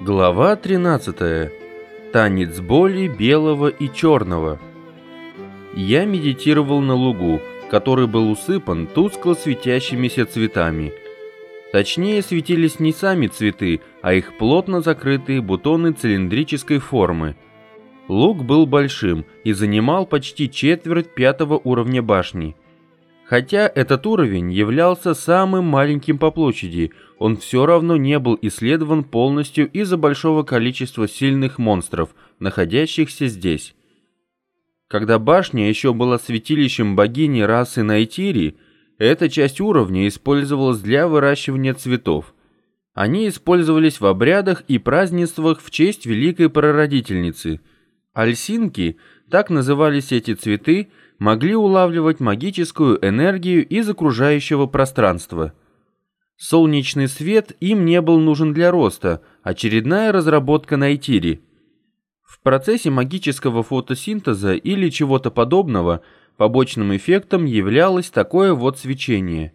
Глава 13. Танец боли белого и черного. Я медитировал на лугу, который был усыпан тускло светящимися цветами. Точнее, светились не сами цветы, а их плотно закрытые бутоны цилиндрической формы. Луг был большим и занимал почти четверть 5-го уровня башни. Хотя этот уровень являлся самым маленьким по площади, он все равно не был исследован полностью из-за большого количества сильных монстров, находящихся здесь. Когда башня еще была святилищем богини расы Найтири, эта часть уровня использовалась для выращивания цветов. Они использовались в обрядах и празднествах в честь Великой Прародительницы. Альсинки, так назывались эти цветы, могли улавливать магическую энергию из окружающего пространства. Солнечный свет им не был нужен для роста, очередная разработка Найтири. В процессе магического фотосинтеза или чего-то подобного побочным эффектом являлось такое вот свечение.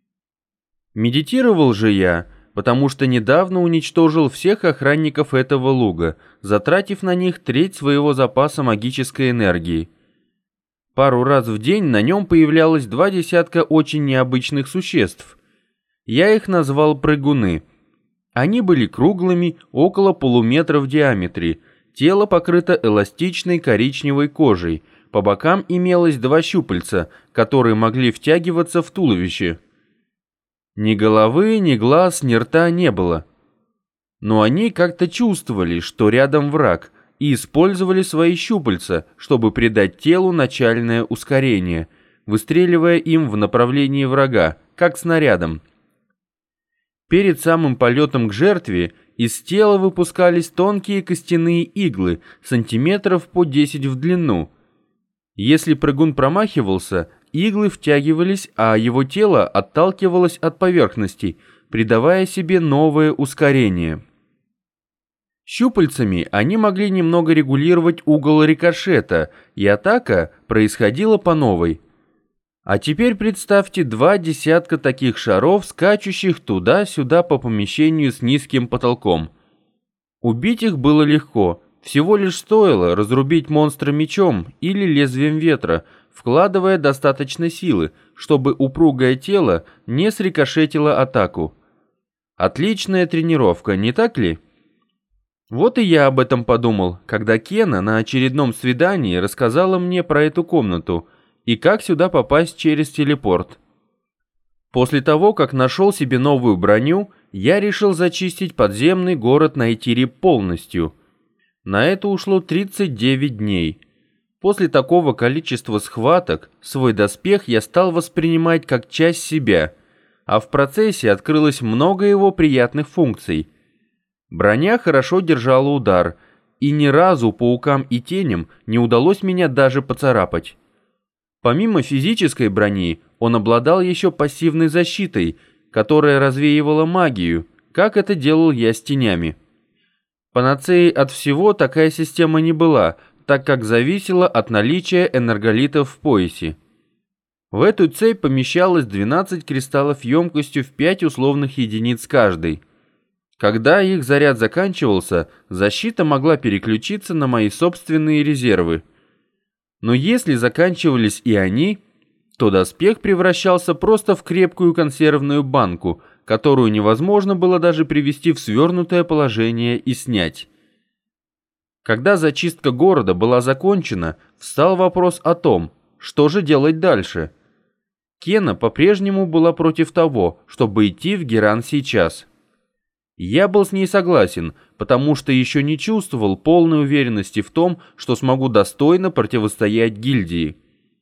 Медитировал же я, потому что недавно уничтожил всех охранников этого луга, затратив на них треть своего запаса магической энергии. Пару раз в день на нем появлялось 2 десятка очень необычных существ. Я их назвал прыгуны. Они были круглыми, около полуметра в диаметре, тело покрыто эластичной коричневой кожей, по бокам имелось 2 щупальца, которые могли втягиваться в туловище. Ни головы, ни глаз, ни рта не было. Но они как-то чувствовали, что рядом враг, и использовали свои щупальца, чтобы придать телу начальное ускорение, выстреливая им в направлении врага, как снарядом. Перед самым полетом к жертве из тела выпускались тонкие костяные иглы, сантиметров по 10 в длину. Если прыгун промахивался, иглы втягивались, а его тело отталкивалось от поверхности, придавая себе новое ускорение. Щупальцами они могли немного регулировать угол рикошета, и атака происходила по новой. А теперь представьте 2 десятка таких шаров, скачущих туда-сюда по помещению с низким потолком. Убить их было легко, всего лишь стоило разрубить монстра мечом или лезвием ветра, вкладывая достаточно силы, чтобы упругое тело не срикошетило атаку. Отличная тренировка, не так ли? Вот и я об этом подумал, когда Кена на очередном свидании рассказала мне про эту комнату и как сюда попасть через телепорт. После того, как нашел себе новую броню, я решил зачистить подземный город Найтири полностью. На это ушло 39 дней. После такого количества схваток свой доспех я стал воспринимать как часть себя, а в процессе открылось много его приятных функций. Броня хорошо держала удар, и ни разу паукам и теням не удалось меня даже поцарапать. Помимо физической брони, он обладал еще пассивной защитой, которая развеивала магию, как это делал я с тенями. Панацеей от всего такая система не была, так как зависела от наличия энерголитов в поясе. В эту цепь помещалось 12 кристаллов емкостью в 5 условных единиц каждый. Когда их заряд заканчивался, защита могла переключиться на мои собственные резервы. Но если заканчивались и они, то доспех превращался просто в крепкую консервную банку, которую невозможно было даже привести в свернутое положение и снять. Когда зачистка города была закончена, встал вопрос о том, что же делать дальше. Кена по-прежнему была против того, чтобы идти в Геран сейчас. Я был с ней согласен, потому что еще не чувствовал полной уверенности в том, что смогу достойно противостоять гильдии.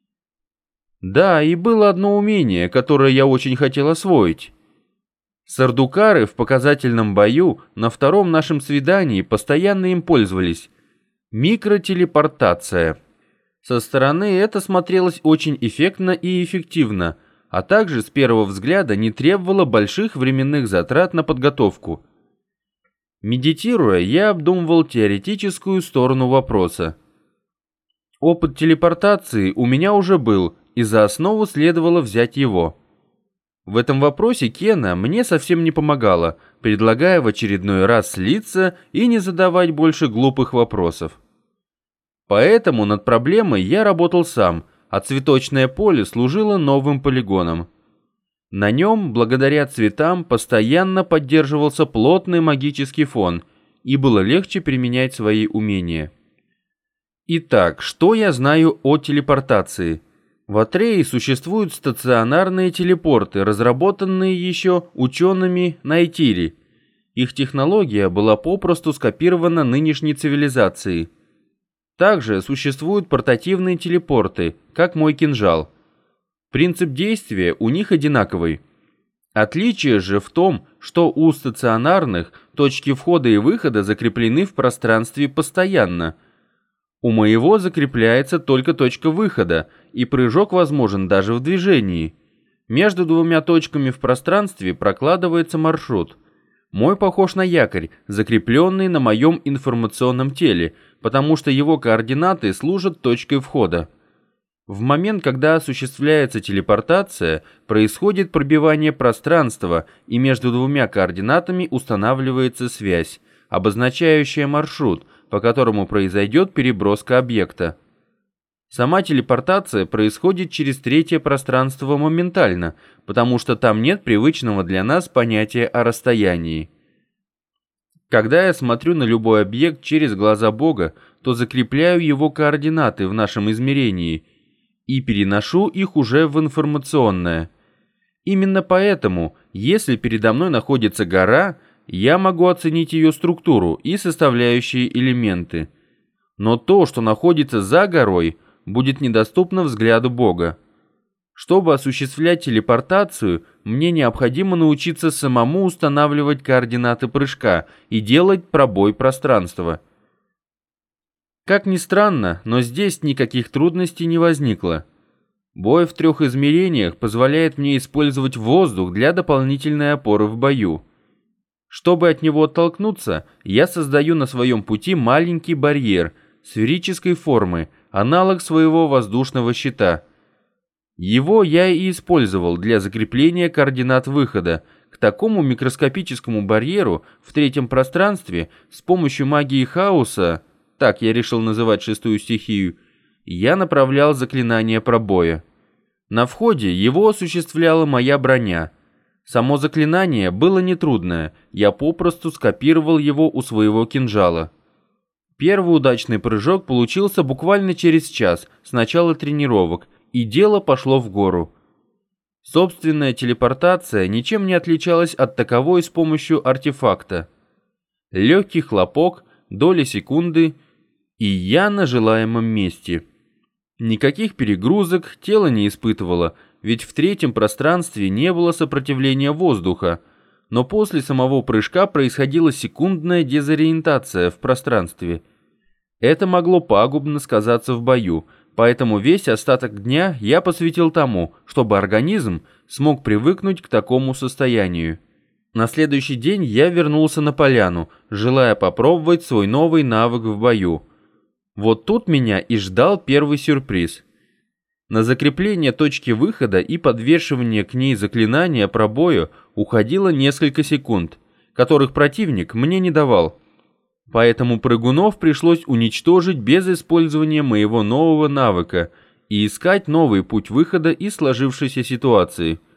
Да, и было одно умение, которое я очень хотел освоить. Сардукары в показательном бою на втором нашем свидании постоянно им пользовались. Микротелепортация. Со стороны это смотрелось очень эффектно и эффективно, а также с первого взгляда не требовало больших временных затрат на подготовку. Медитируя, я обдумывал теоретическую сторону вопроса. Опыт телепортации у меня уже был, и за основу следовало взять его. В этом вопросе Кена мне совсем не помогала, предлагая в очередной раз слиться и не задавать больше глупых вопросов. Поэтому над проблемой я работал сам, а цветочное поле служило новым полигоном. На нем, благодаря цветам, постоянно поддерживался плотный магический фон, и было легче применять свои умения. Итак, что я знаю о телепортации? В Атрее существуют стационарные телепорты, разработанные еще учеными Найтири. Их технология была попросту скопирована нынешней цивилизацией. Также существуют портативные телепорты, как мой кинжал. Принцип действия у них одинаковый. Отличие же в том, что у стационарных точки входа и выхода закреплены в пространстве постоянно. У моего закрепляется только точка выхода, и прыжок возможен даже в движении. Между двумя точками в пространстве прокладывается маршрут. Мой похож на якорь, закрепленный на моем информационном теле, потому что его координаты служат точкой входа. В момент, когда осуществляется телепортация, происходит пробивание пространства, и между двумя координатами устанавливается связь, обозначающая маршрут, по которому произойдет переброска объекта. Сама телепортация происходит через третье пространство моментально, потому что там нет привычного для нас понятия о расстоянии. Когда я смотрю на любой объект через глаза Бога, то закрепляю его координаты в нашем измерении и переношу их уже в информационное. Именно поэтому, если передо мной находится гора, я могу оценить ее структуру и составляющие элементы. Но то, что находится за горой, будет недоступно взгляду Бога. Чтобы осуществлять телепортацию, мне необходимо научиться самому устанавливать координаты прыжка и делать пробой пространства. Как ни странно, но здесь никаких трудностей не возникло. Бой в 3 измерениях позволяет мне использовать воздух для дополнительной опоры в бою. Чтобы от него оттолкнуться, я создаю на своем пути маленький барьер сферической формы, аналог своего воздушного щита. Его я и использовал для закрепления координат выхода. К такому микроскопическому барьеру в 3 пространстве с помощью магии хаоса, так я решил называть 6-ю стихию, я направлял заклинание пробоя. На входе его осуществляла моя броня. Само заклинание было нетрудное, я попросту скопировал его у своего кинжала. Первый удачный прыжок получился буквально через час с начала тренировок, и дело пошло в гору. Собственная телепортация ничем не отличалась от таковой с помощью артефакта. Легкий хлопок, доля секунды, и я на желаемом месте. Никаких перегрузок тело не испытывало, ведь в 3 пространстве не было сопротивления воздуха, но после самого прыжка происходила секундная дезориентация в пространстве. Это могло пагубно сказаться в бою, поэтому весь остаток дня я посвятил тому, чтобы организм смог привыкнуть к такому состоянию. На следующий день я вернулся на поляну, желая попробовать свой новый навык в бою. Вот тут меня и ждал первый сюрприз. На закрепление точки выхода и подвешивание к ней заклинания пробоя уходило несколько секунд, которых противник мне не давал. Поэтому прыгунов пришлось уничтожить без использования моего нового навыка и искать новый путь выхода из сложившейся ситуации –